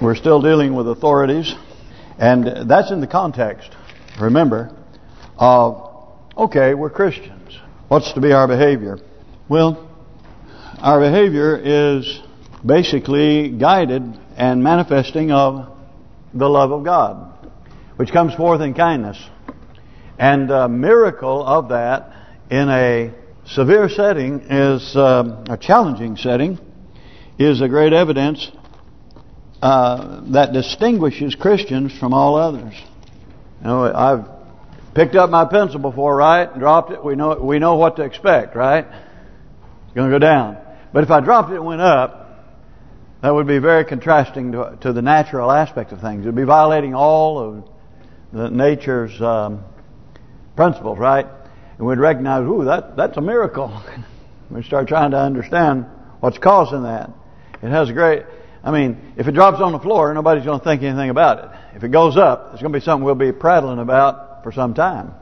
We're still dealing with authorities, and that's in the context, remember, of, okay, we're Christians. What's to be our behavior? Well, our behavior is basically guided and manifesting of the love of God, which comes forth in kindness. And a miracle of that in a severe setting is a challenging setting, is a great evidence that distinguishes Christians from all others. You know, I've picked up my pencil before, right? And dropped it. We know what to expect, right? It's going to go down. But if I dropped it and went up, that would be very contrasting to the natural aspect of things. It would be violating all of the nature's principles, right? And we'd recognize, ooh, that's a miracle. We start trying to understand what's causing that. It has a great... I mean, if it drops on the floor, nobody's going to think anything about it. If it goes up, it's going to be something we'll be prattling about for some time.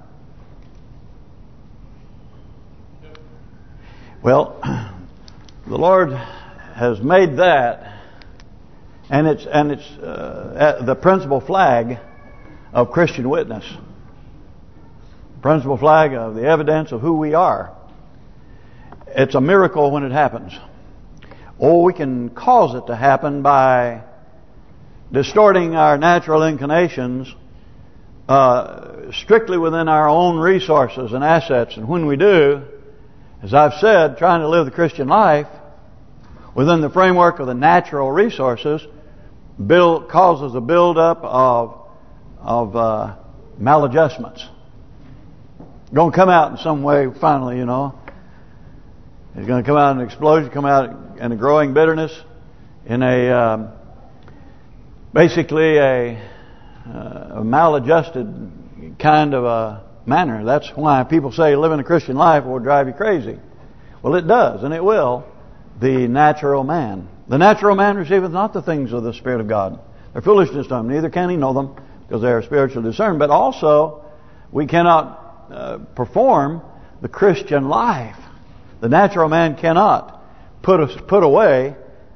Well, the Lord has made that, and it's the principal flag of Christian witness. Principal flag of the evidence of who we are. It's a miracle when it happens. Or we can cause it to happen by distorting our natural inclinations strictly within our own resources and assets. And when we do, as I've said, trying to live the Christian life within the framework of the natural resources causes a build-up of maladjustments. Going to come out in some way finally, you know. It's going to come out in an explosion, come out in a growing bitterness, in a basically a maladjusted kind of a manner. That's why people say living a Christian life will drive you crazy. Well, it does, and it will. The natural man. The natural man receiveth not the things of the Spirit of God. They're foolishness to him. Neither can he know them, because they are spiritually discerned. But also, we cannot perform the Christian life. The natural man cannot put away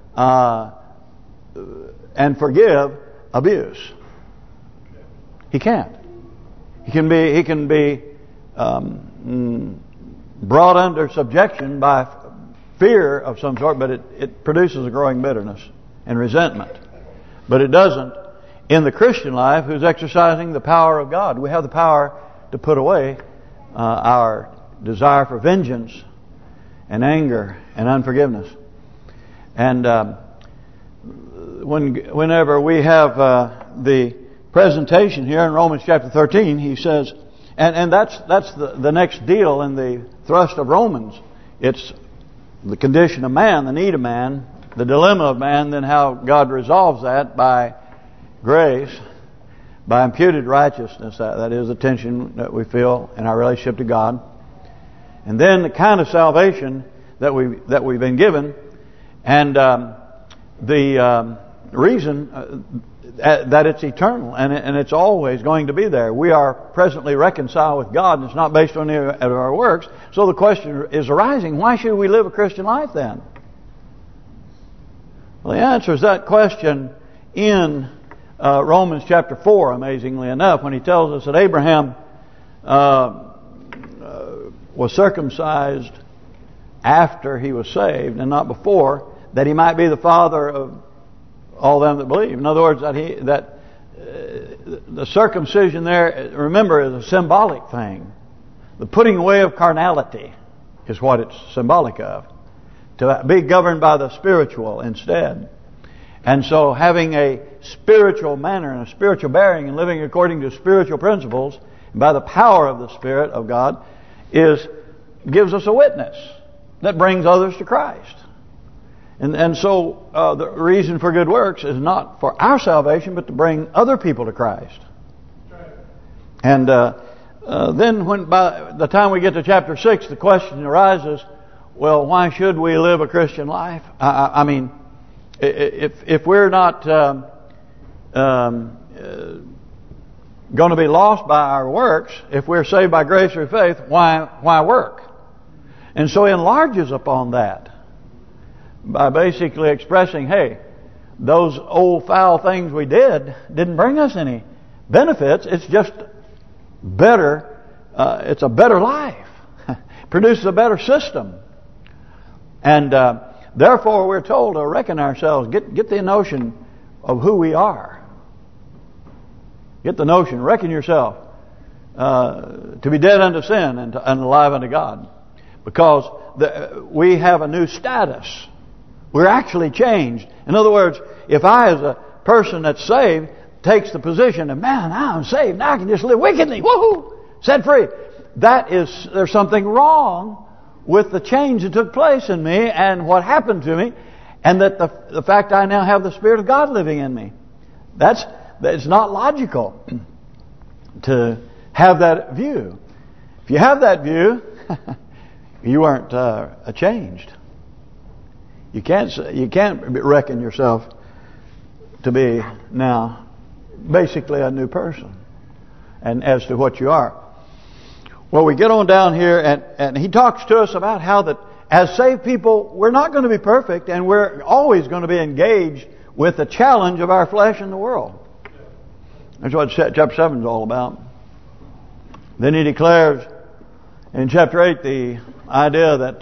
and forgive abuse. He can't. He can be brought under subjection by fear of some sort, but it produces a growing bitterness and resentment. But it doesn't in the Christian life, who's exercising the power of God. We have the power to put away our desire for vengeance and anger and unforgiveness. And whenever we have the presentation here in Romans chapter 13, he says, and that's the next deal in the thrust of Romans. It's the condition of man, the need of man, the dilemma of man, then how God resolves that by grace, by imputed righteousness. That is the tension that we feel in our relationship to God. And then the kind of salvation that we've been given, and the reason that it's eternal and it's always going to be there. We are presently reconciled with God, and it's not based on any of our works. So the question is arising: why should we live a Christian life then? Well, the answer is that question in Romans chapter 4, amazingly enough, when he tells us that Abraham was circumcised after he was saved and not before, that he might be the father of all them that believe. In other words, that the circumcision there, remember, is a symbolic thing. The putting away of carnality is what it's symbolic of. To be governed by the spiritual instead. And so having a spiritual manner and a spiritual bearing and living according to spiritual principles by the power of the Spirit of God gives us a witness that brings others to Christ. And so the reason for good works is not for our salvation, but to bring other people to Christ. And then when by the time we get to chapter 6, the question arises, well, why should we live a Christian life? I mean, if we're not going to be lost by our works, if we're saved by grace through faith, why work? And so he enlarges upon that by basically expressing, hey, those old foul things we didn't bring us any benefits. It's just better. It's a better life. Produces a better system. And therefore we're told to reckon ourselves. Get the notion of who we are. Get the notion. Reckon yourself to be dead unto sin and alive unto God. Because we have a new status. We're actually changed. In other words, if I as a person that's saved takes the position of, man, now I'm saved, now I can just live wickedly, woohoo, set free. There's something wrong with the change that took place in me and what happened to me, and that the fact I now have the Spirit of God living in me. It's not logical to have that view. If you have that view, you aren't changed. You can't reckon yourself to be now basically a new person, and as to what you are. Well, we get on down here, and he talks to us about how that as saved people, we're not going to be perfect, and we're always going to be engaged with the challenge of our flesh and the world. That's what chapter 7 is all about. Then he declares in chapter 8 the idea that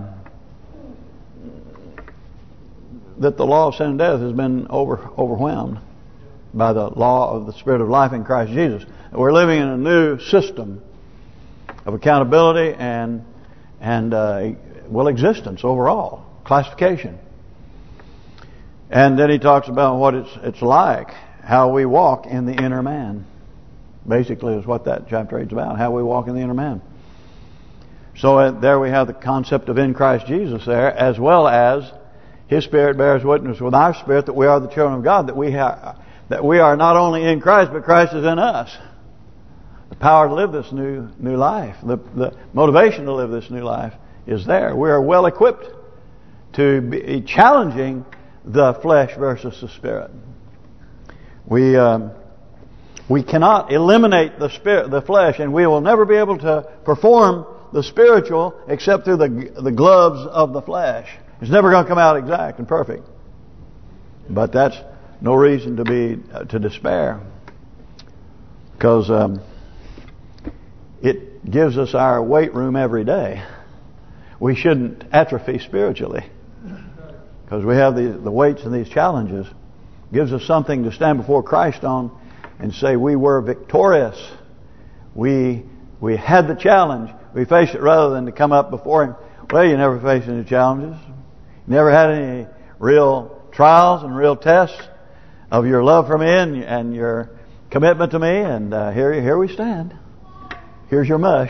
the law of sin and death has been overwhelmed by the law of the Spirit of life in Christ Jesus. We're living in a new system of accountability and existence overall, classification. And then he talks about what it's like, how we walk in the inner man. Basically is what that chapter 8 is about, how we walk in the inner man. So there we have the concept of in Christ Jesus there, as well as His Spirit bears witness with our spirit that we are the children of God, that we are not only in Christ, but Christ is in us. The power to live this new life, the motivation to live this new life is there. We are well equipped to be challenging the flesh versus the spirit. We cannot eliminate the flesh, and we will never be able to perform the spiritual except through the gloves of the flesh. It's never going to come out exact and perfect. But that's no reason to despair, because it gives us our weight room every day. We shouldn't atrophy spiritually, because we have the weights and these challenges. It gives us something to stand before Christ on and say we were victorious. We had the challenge. We faced it rather than to come up before Him. Well, you never faced any challenges. You never had any real trials and real tests of your love for me and your commitment to me. And here we stand. Here's your mush.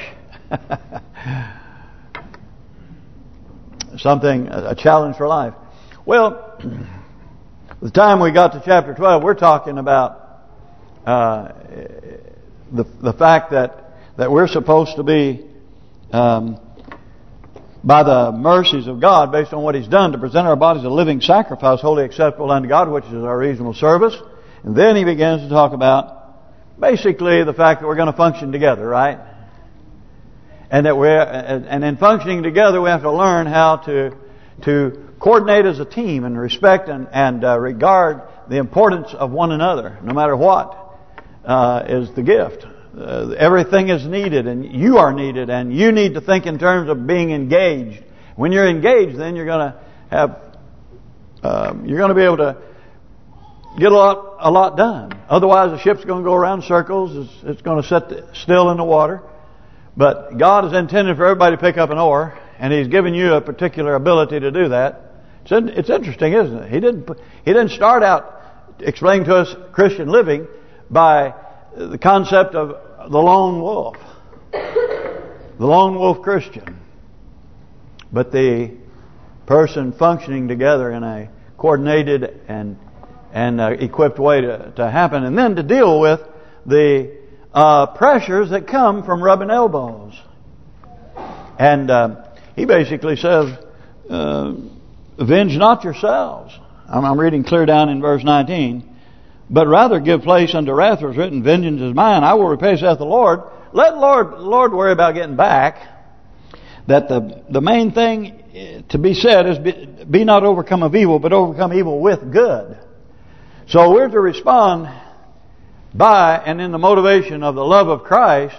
A challenge for life. Well, the time we got to chapter 12, we're talking about the fact that we're supposed to be, by the mercies of God, based on what He's done, to present our bodies a living sacrifice, wholly acceptable unto God, which is our reasonable service. And then he begins to talk about basically the fact that we're going to function together, right? And that in functioning together, we have to learn how to coordinate as a team and respect and regard the importance of one another, no matter what is the gift. Everything is needed, and you are needed, and you need to think in terms of being engaged. When you're engaged, then you're going to have, you're going to be able to get a lot done. Otherwise, the ship's going to go around in circles. It's going to sit still in the water. But God has intended for everybody to pick up an oar, and He's given you a particular ability to do that. It's interesting, isn't it? He didn't start out explaining to us Christian living by the concept of the lone wolf, the lone wolf Christian, but the person functioning together in a coordinated and equipped way to happen, and then to deal with the pressures that come from rubbing elbows. And he basically says, avenge not yourselves. I'm reading clear down in verse 19. But rather give place unto wrath, was written, vengeance is mine, I will repay, saith the Lord. Let the Lord worry about getting back. That the main thing to be said is be not overcome of evil, but overcome evil with good. So we're to respond by and in the motivation of the love of Christ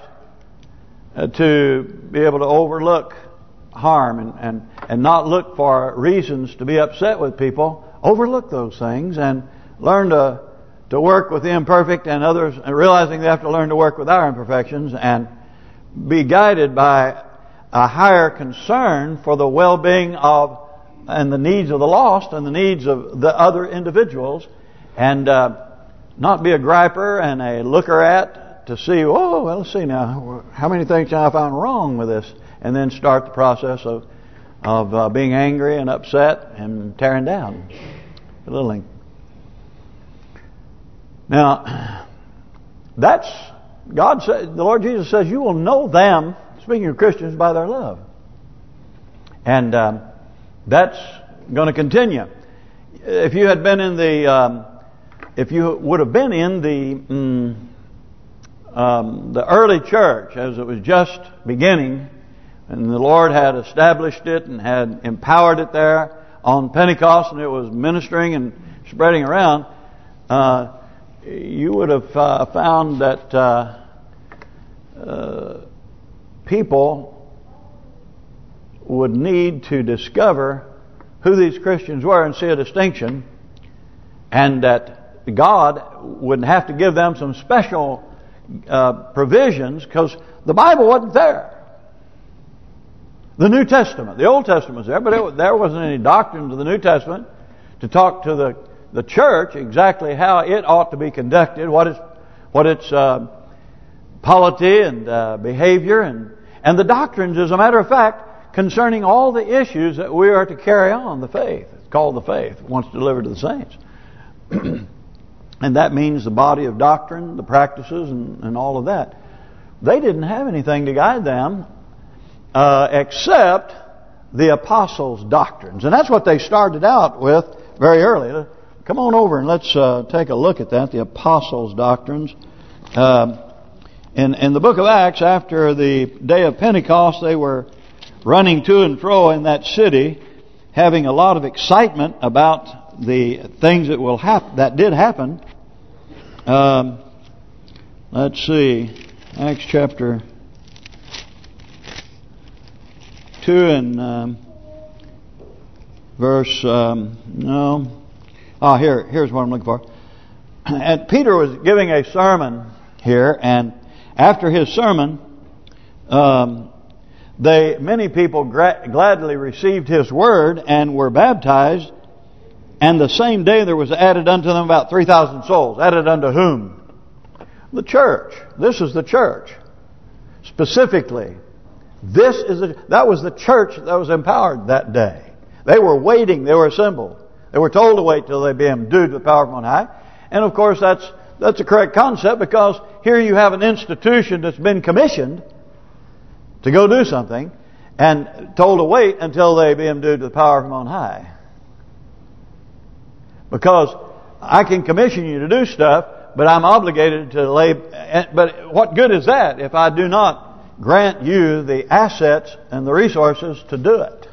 to be able to overlook harm and not look for reasons to be upset with people. Overlook those things and learn to work with the imperfect and others, and realizing they have to learn to work with our imperfections and be guided by a higher concern for the well-being of and the needs of the lost and the needs of the other individuals, and not be a griper and a looker at to see, oh, well, let's see now, how many things I found wrong with this, and then start the process of being angry and upset and tearing down, belittling. Now, that's God said. The Lord Jesus says, "You will know them." Speaking of Christians, by their love, and that's going to continue. If you had been in the, if you would have been in the early church as it was just beginning, and the Lord had established it and had empowered it there on Pentecost, and it was ministering and spreading around, you would have found that people would need to discover who these Christians were and see a distinction, and that God would have to give them some special provisions because the Bible wasn't there. The New Testament, the Old Testament was there, but there wasn't any doctrine to the New Testament to talk to the church exactly how it ought to be conducted, what its polity and behavior and the doctrines, as a matter of fact, concerning all the issues that we are to carry on the faith. It's called the faith, once delivered to the saints. And that means the body of doctrine, the practices, and all of that. They didn't have anything to guide them except the apostles' doctrines. And that's what they started out with very early. Come on over and let's take a look at that, the apostles' doctrines. In the book of Acts, after the day of Pentecost, they were running to and fro in that city, having a lot of excitement about the things that did happen. Let's see, Acts chapter 2 and verse here's what I'm looking for. And Peter was giving a sermon here, and after his sermon, many people gladly received his word and were baptized. And the same day there was added unto them about 3,000 souls. Added unto whom? The church. This is the church. Specifically, that was the church that was empowered that day. They were waiting. They were assembled. They were told to wait till they be endued with power from on high. And of course, that's a correct concept, because here you have an institution that's been commissioned to go do something and told to wait until they be endued with power from on high. Because I can commission you to do stuff, but I'm obligated to lay. But what good is that if I do not grant you the assets and the resources to do it?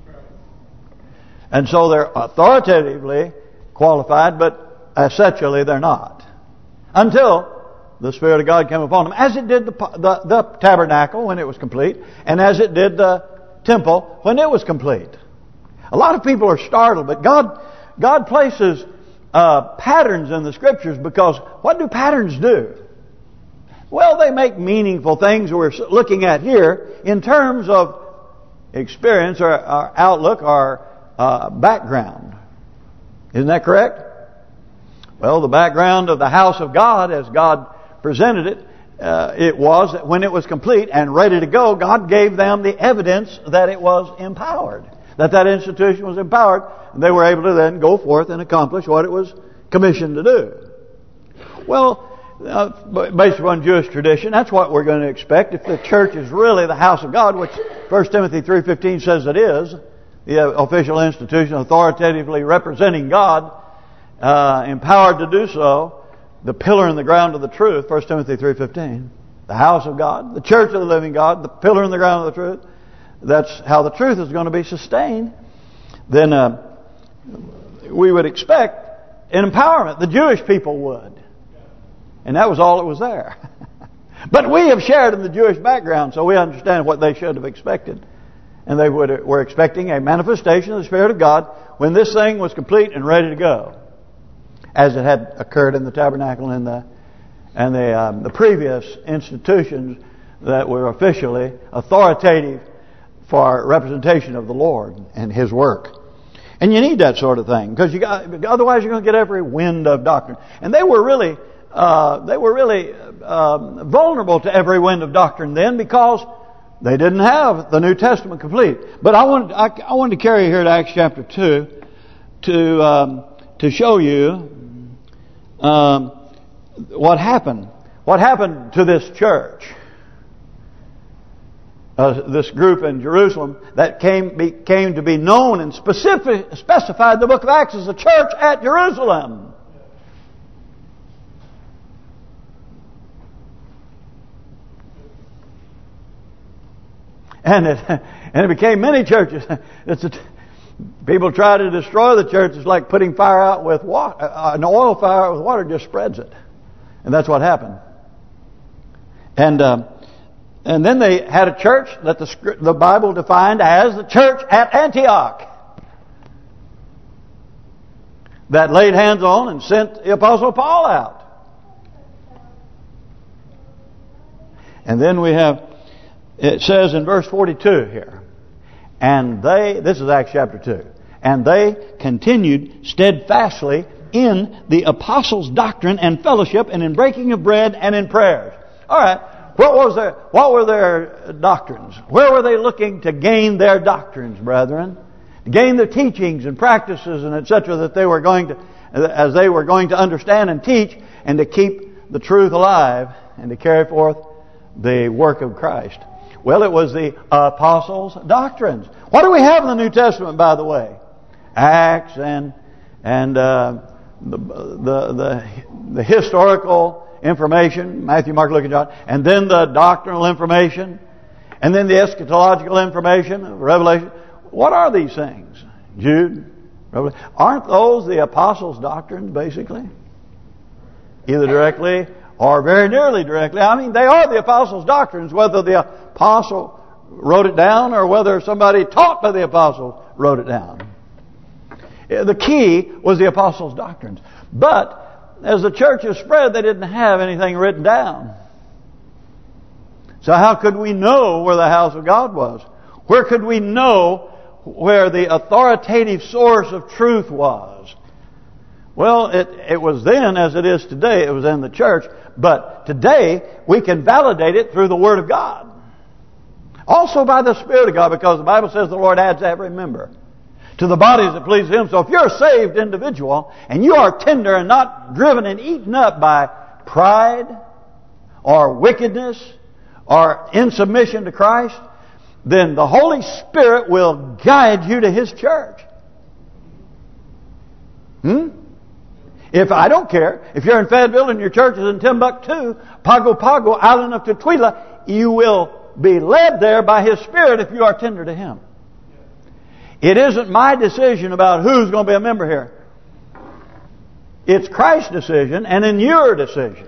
And so they're authoritatively qualified, but essentially they're not. Until the Spirit of God came upon them, as it did the tabernacle when it was complete, and as it did the temple when it was complete. A lot of people are startled, but God places patterns in the Scriptures, because what do patterns do? Well, they make meaningful things we're looking at here in terms of experience or our outlook or background. Isn't that correct? Well, the background of the house of God, as God presented it, it was that when it was complete and ready to go, God gave them the evidence that it was empowered. That institution was empowered, and they were able to then go forth and accomplish what it was commissioned to do. Well, based upon Jewish tradition, that's what we're going to expect if the church is really the house of God, which 1 Timothy 3:15 says it is, the official institution authoritatively representing God, empowered to do so, the pillar and the ground of the truth, 1 Timothy 3:15, the house of God, the church of the living God, the pillar and the ground of the truth. That's how the truth is going to be sustained. Then we would expect empowerment. The Jewish people would. And that was all that was there. But we have shared in the Jewish background, so we understand what they should have expected. And they were expecting a manifestation of the Spirit of God when this thing was complete and ready to go, as it had occurred in the tabernacle and the previous institutions that were officially authoritative for representation of the Lord and His work. And you need that sort of thing, because otherwise you're going to get every wind of doctrine. And they were really vulnerable to every wind of doctrine then, because they didn't have the New Testament complete. But I wanted to carry you here to Acts chapter 2 to show you what happened. What happened to this church, this group in Jerusalem that came to be known and specified in the book of Acts as the church at Jerusalem. And it became many churches. People try to destroy the church. It's like putting fire out with water. An oil fire with water just spreads it, and that's what happened. And then they had a church that the Bible defined as the church at Antioch, that laid hands on and sent the Apostle Paul out. And then we have, it says in verse 42 here, and this is Acts chapter 2, and they continued steadfastly in the apostles' doctrine and fellowship, and in breaking of bread and in prayers. All right, what were their doctrines? Where were they looking to gain their doctrines, brethren? To gain the teachings and practices and etc. that they were going to understand and teach, and to keep the truth alive and to carry forth the work of Christ. Well, it was the apostles' doctrines. What do we have in the New Testament, by the way? Acts and the historical information, Matthew, Mark, Luke, and John, and then the doctrinal information, and then the eschatological information of Revelation. What are these things? Jude, Revelation. Aren't those the apostles' doctrines, basically? Either directly or very nearly directly. I mean, they are the apostles' doctrines, whether the apostle wrote it down or whether somebody taught by the apostles wrote it down. The key was the apostles' doctrines. But as the churches spread, they didn't have anything written down. So how could we know where the house of God was? Where could we know where the authoritative source of truth was? Well, it was then as it is today. It was in the church. But today, we can validate it through the Word of God. Also by the Spirit of God, because the Bible says the Lord adds every member to the bodies that please Him. So if you're a saved individual and you are tender and not driven and eaten up by pride or wickedness or insubmission to Christ, then the Holy Spirit will guide you to His church. If I don't care, if you're in Fayetteville and your church is in Timbuktu, Pago Pago, island of Tutuila, you will be led there by His Spirit if you are tender to Him. It isn't my decision about who's going to be a member here. It's Christ's decision and in your decision.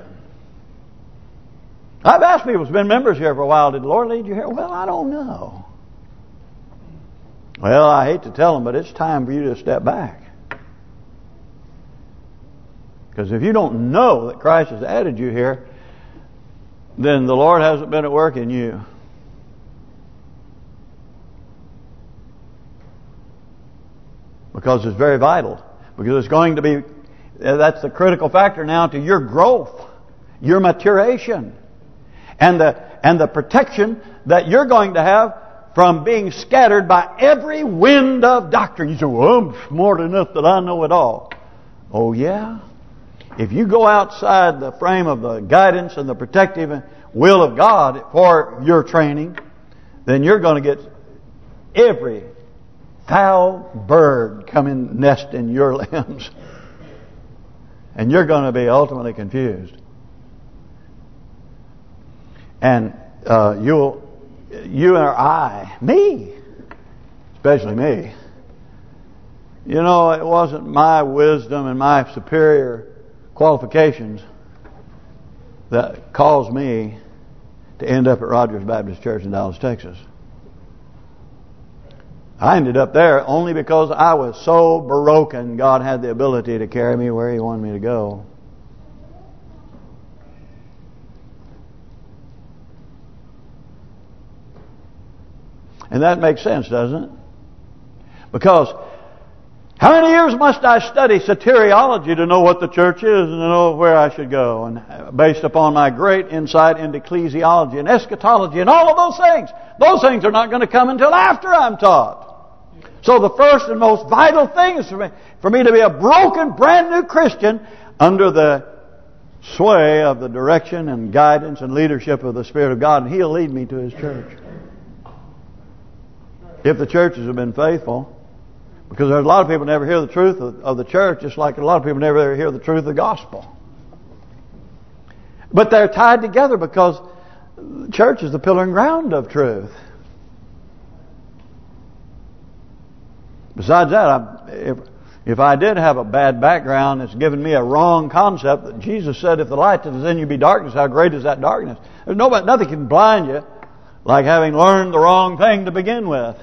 I've asked people who've been members here for a while, did the Lord lead you here? Well, I don't know. Well, I hate to tell them, but it's time for you to step back. Because if you don't know that Christ has added you here, then the Lord hasn't been at work in you. Because it's very vital. Because it's going to be, that's the critical factor now to your growth, your maturation, and the protection that you're going to have from being scattered by every wind of doctrine. You say, well, I'm smart enough that I know it all. Oh yeah? If you go outside the frame of the guidance and the protective will of God for your training, then you're going to get every foul bird come and nest in your limbs. And you're going to be ultimately confused. And you or I, me, especially me, You know, it wasn't my wisdom and my superior qualifications that caused me to end up at Rogers Baptist Church in Dallas, Texas. I ended up there only because I was so broken, God had the ability to carry me where He wanted me to go. And that makes sense, doesn't it? Because how many years must I study soteriology to know what the church is and to know where I should go? And based upon my great insight into ecclesiology and eschatology and all of those things are not going to come until after I'm taught. So the first and most vital thing is for me to be a broken, brand new Christian under the sway of the direction and guidance and leadership of the Spirit of God. And He'll lead me to His church. If the churches have been faithful. Because there's a lot of people who never hear the truth of the church, just like a lot of people never ever hear the truth of the gospel. But they're tied together because the church is the pillar and ground of truth. Besides that, if I did have a bad background that's given me a wrong concept, that Jesus said, if the light that is in you be darkness, how great is that darkness? There's nothing can blind you like having learned the wrong thing to begin with.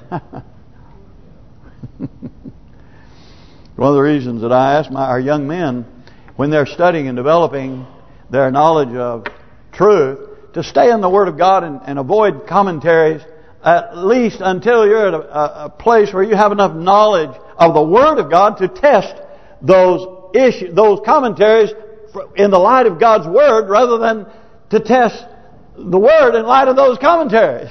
One of the reasons that I ask our young men, when they're studying and developing their knowledge of truth, to stay in the Word of God and avoid commentaries, at least until you're at a place where you have enough knowledge of the Word of God to test those commentaries in the light of God's Word, rather than to test the Word in light of those commentaries.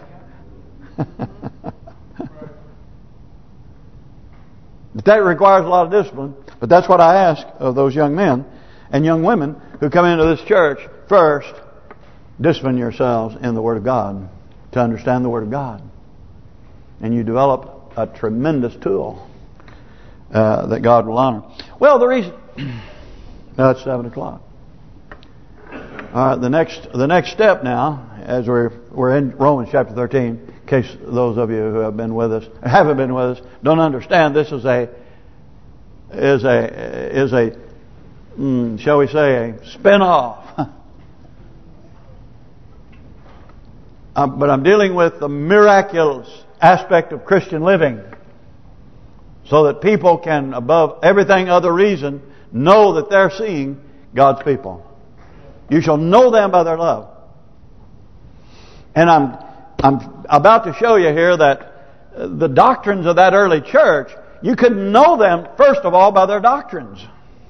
That requires a lot of discipline, but that's what I ask of those young men and young women who come into this church. First, discipline yourselves in the Word of God to understand the Word of God. And you develop a tremendous tool that God will honor. Well, the reason... No, it's 7 o'clock. All right, the next step now, as we're in Romans chapter 13... In case those of you who have been with us, haven't been with us, don't understand, this is a shall we say, a spin-off. But I'm dealing with the miraculous aspect of Christian living, so that people can, above everything other reason, know that they're seeing God's people. You shall know them by their love. And I'm about to show you here that the doctrines of that early church, you could know them, first of all, by their doctrines.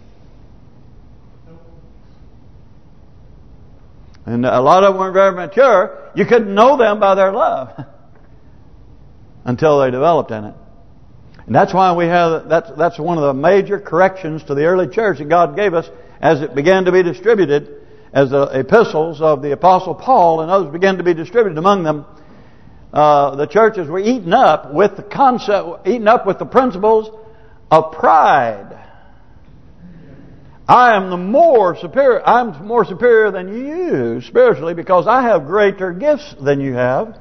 And a lot of them weren't very mature. You couldn't know them by their love until they developed in it. And that's why we have that's one of the major corrections to the early church that God gave us as it began to be distributed, as the epistles of the Apostle Paul and others began to be distributed among them. The churches were eaten up with the principles of pride. I'm more superior than you spiritually because I have greater gifts than you have.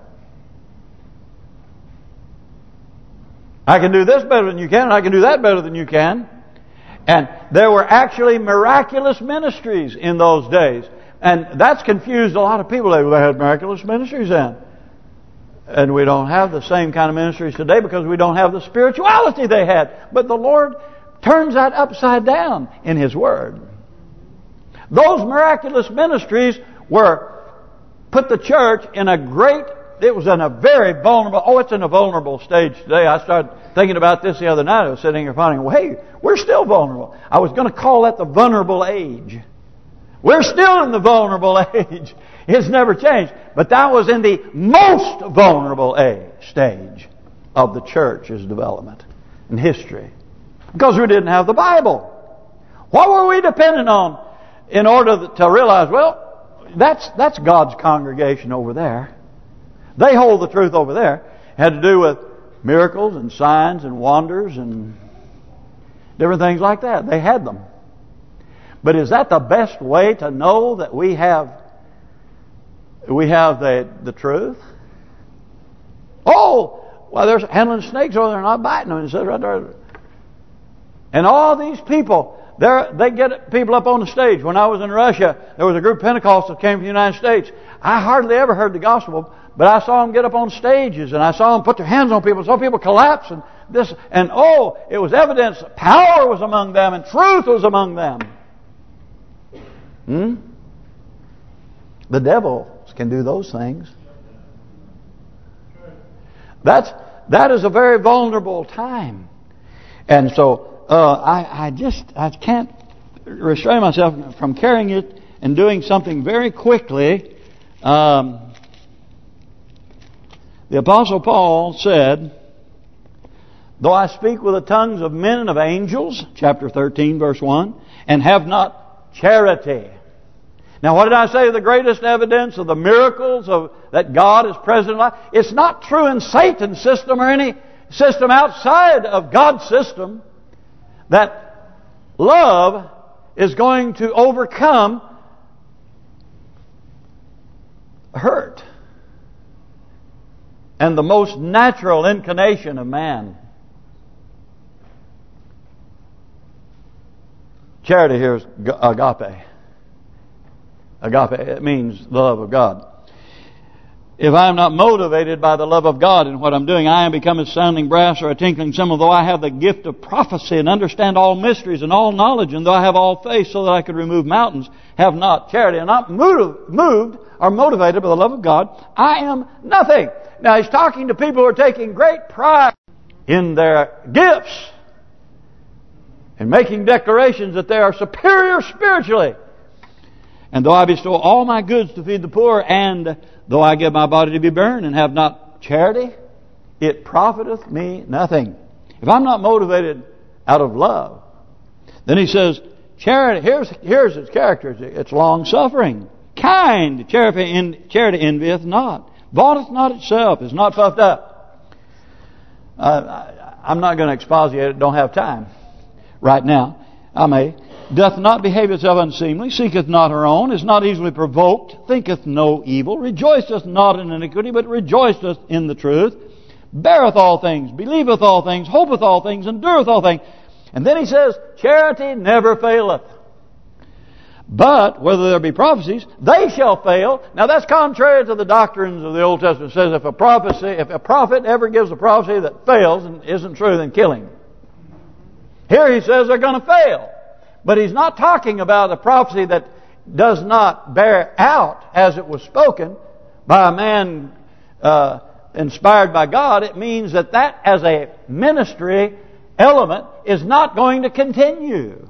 I can do this better than you can, and I can do that better than you can. And there were actually miraculous ministries in those days. And that's confused a lot of people. They had miraculous ministries then. And we don't have the same kind of ministries today because we don't have the spirituality they had. But the Lord turns that upside down in His Word. Those miraculous ministries put the church in it was in a very vulnerable, it's in a vulnerable stage today. I started thinking about this the other night. I was sitting here finding, hey, we're still vulnerable. I was going to call that the vulnerable age. We're still in the vulnerable age. It's never changed. But that was in the most vulnerable stage of the church's development and history. Because we didn't have the Bible. What were we dependent on in order to realize, well, that's God's congregation over there. They hold the truth over there. It had to do with miracles and signs and wonders and different things like that. They had them. But is that the best way to know that we have the truth? Oh, well, there's handling snakes over there, not biting them. It says right there. And all these people, they get people up on the stage. When I was in Russia, there was a group of Pentecostals that came from the United States. I hardly ever heard the gospel, but I saw them get up on stages, and I saw them put their hands on people. Saw people collapse, and it was evidence that power was among them and truth was among them. The devil can do those things. That is a very vulnerable time, and so I can't restrain myself from carrying it and doing something very quickly. The Apostle Paul said, "Though I speak with the tongues of men and of angels," chapter 13, verse 1, "and have not charity." Now, what did I say? The greatest evidence of the miracles that God is present in life. It's not true in Satan's system or any system outside of God's system that love is going to overcome hurt and the most natural inclination of man. Charity here is agape. Agape, it means the love of God. If I am not motivated by the love of God in what I'm doing, I am become a sounding brass or a tinkling cymbal. Though I have the gift of prophecy and understand all mysteries and all knowledge, and though I have all faith so that I could remove mountains, have not charity, and not moved or motivated by the love of God, I am nothing. Now he's talking to people who are taking great pride in their gifts and making declarations that they are superior spiritually. "And though I bestow all my goods to feed the poor, and though I give my body to be burned, and have not charity, it profiteth me nothing." If I'm not motivated out of love, then he says, charity, here's its character. It's long-suffering, kind, charity envieth not, vaunteth not itself, is not puffed up. I'm not going to exposiate it, don't have time right now. I may. "Doth not behave itself unseemly, seeketh not her own, is not easily provoked, thinketh no evil, rejoiceth not in iniquity, but rejoiceth in the truth, beareth all things, believeth all things, hopeth all things, endureth all things." And then he says, "Charity never faileth. But whether there be prophecies, they shall fail." Now that's contrary to the doctrines of the Old Testament. It says if a prophet ever gives a prophecy that fails and isn't true, then kill him. Here he says they're going to fail. But he's not talking about a prophecy that does not bear out as it was spoken by a man inspired by God. It means that as a ministry element is not going to continue.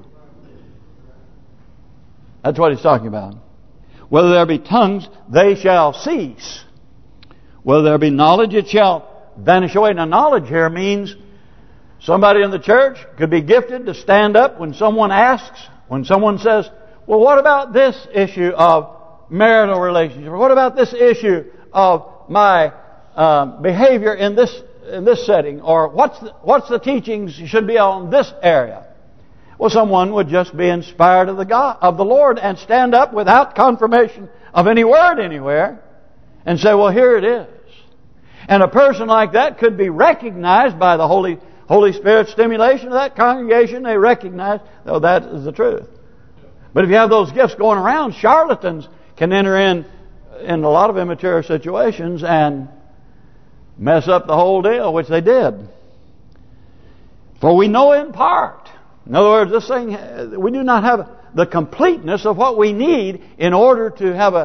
That's what he's talking about. "Whether there be tongues, they shall cease. Whether there be knowledge, it shall vanish away." Now knowledge here means somebody in the church could be gifted to stand up when someone asks, when someone says, "Well, what about this issue of marital relationship? Or what about this issue of my behavior in this setting? Or what's the teachings should be on this area?" Well, someone would just be inspired of the Lord and stand up without confirmation of any word anywhere and say, "Well, here it is." And a person like that could be recognized by the Holy Spirit stimulation of that congregation. They recognize, oh, that is the truth. But if you have those gifts going around, charlatans can enter in a lot of immature situations and mess up the whole deal, which they did. "For we know in part." In other words, this thing, we do not have the completeness of what we need in order to have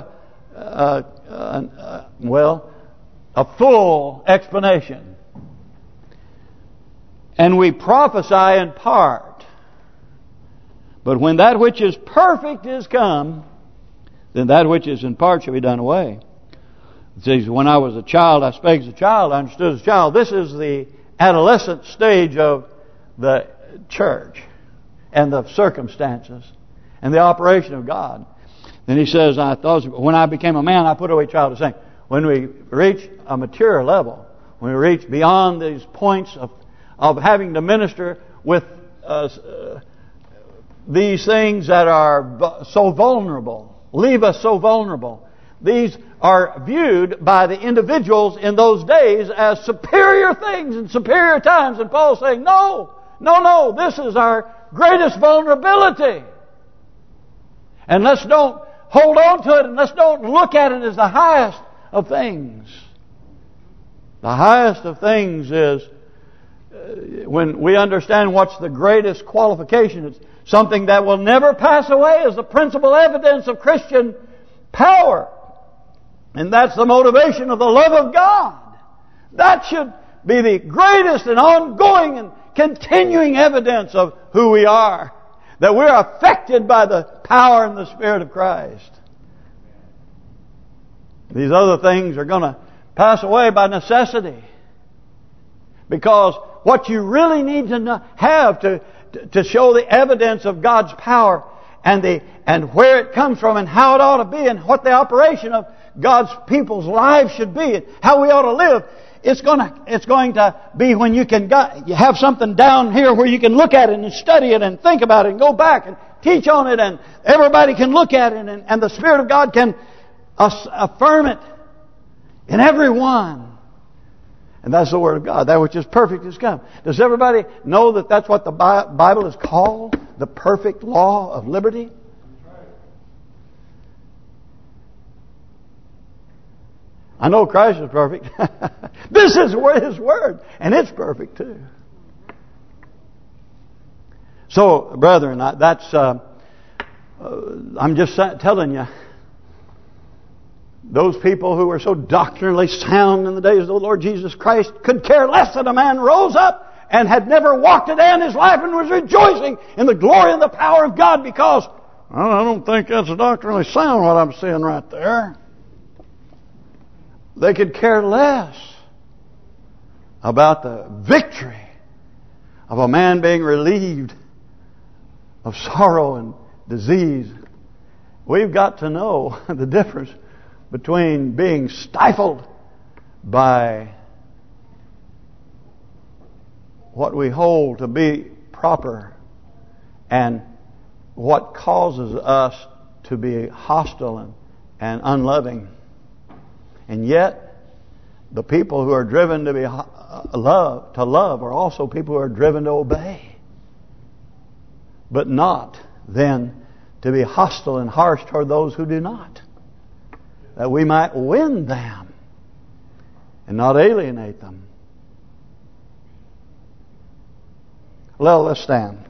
a full explanation. "And we prophesy in part. But when that which is perfect is come, then that which is in part shall be done away." It says, "When I was a child, I spake as a child, I understood as a child." This is the adolescent stage of the church and the circumstances and the operation of God. Then he says, "When I became a man, I put away childish things." When we reach a mature level, when we reach beyond these points of having to minister with these things that are so vulnerable, leave us so vulnerable. These are viewed by the individuals in those days as superior things in superior times. And Paul's saying, no, No, this is our greatest vulnerability. And let's don't hold on to it, and let's don't look at it as the highest of things. The highest of things is when we understand what's the greatest qualification. It's something that will never pass away as the principal evidence of Christian power. And that's the motivation of the love of God. That should be the greatest and ongoing and continuing evidence of who we are. That we're affected by the power and the Spirit of Christ. These other things are going to pass away by necessity. Because what you really need to have to show the evidence of God's power and where it comes from and how it ought to be and what the operation of God's people's lives should be and how we ought to live, it's going to be when you have something down here where you can look at it and study it and think about it and go back and teach on it, and everybody can look at it, and the Spirit of God can affirm it in everyone. And that's the Word of God. That which is perfect is come. Does everybody know that that's what the Bible is called? The perfect law of liberty? I know Christ is perfect. This is His Word. And it's perfect too. So, brethren, I'm just telling you, those people who were so doctrinally sound in the days of the Lord Jesus Christ could care less that a man rose up and had never walked a day in his life and was rejoicing in the glory and the power of God because, well, I don't think that's doctrinally sound what I'm seeing right there. They could care less about the victory of a man being relieved of sorrow and disease. We've got to know the difference between being stifled by what we hold to be proper and what causes us to be hostile and unloving. And yet, the people who are driven to love are also people who are driven to obey. But not then to be hostile and harsh toward those who do not. That we might win them and not alienate them. Well, let's stand.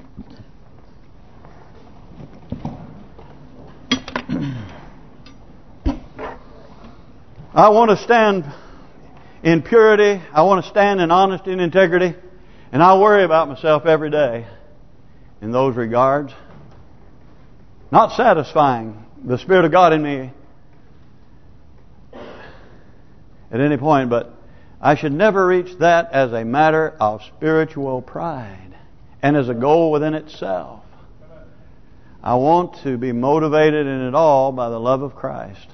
I want to stand in purity. I want to stand in honesty and integrity. And I worry about myself every day in those regards. Not satisfying the Spirit of God in me at any point, but I should never reach that as a matter of spiritual pride and as a goal within itself. I want to be motivated in it all by the love of Christ.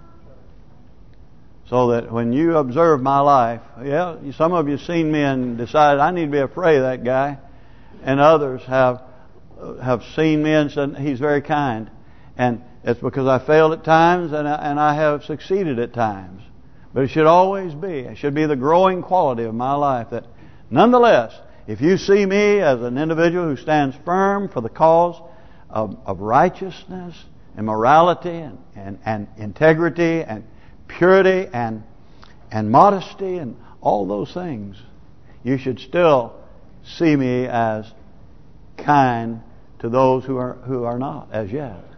So that when you observe my life, some of you have seen me and decided I need to be afraid of that guy, and others have seen me and said he's very kind, and it's because I failed at times and I have succeeded at times. But it should always be. It should be the growing quality of my life that, nonetheless, if you see me as an individual who stands firm for the cause of righteousness and morality and integrity and purity and modesty and all those things, you should still see me as kind to those who are not as yet.